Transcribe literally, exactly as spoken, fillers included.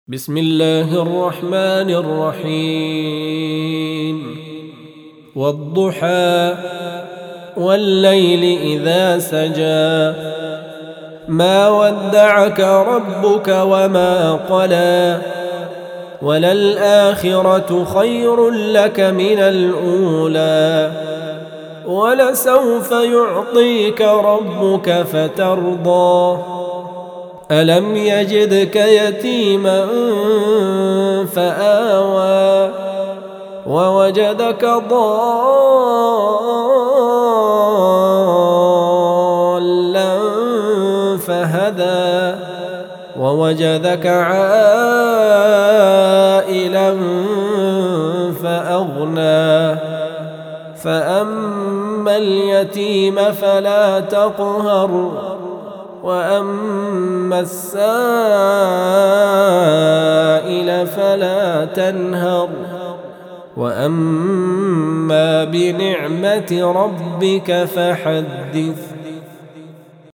بسم الله الرحمن الرحيم والضحى والليل إذا سجى ما ودعك ربك وما قلى وللآخرة خير لك من الأولى ولسوف يعطيك ربك فترضى ألم يجدك يتيما فآوى ووجدك ضالا فهدى ووجدك عائلا فأغنى فأما اليتيم فلا تقهر وأما السائل فلا تنهر وأما بنعمة ربك فحدث.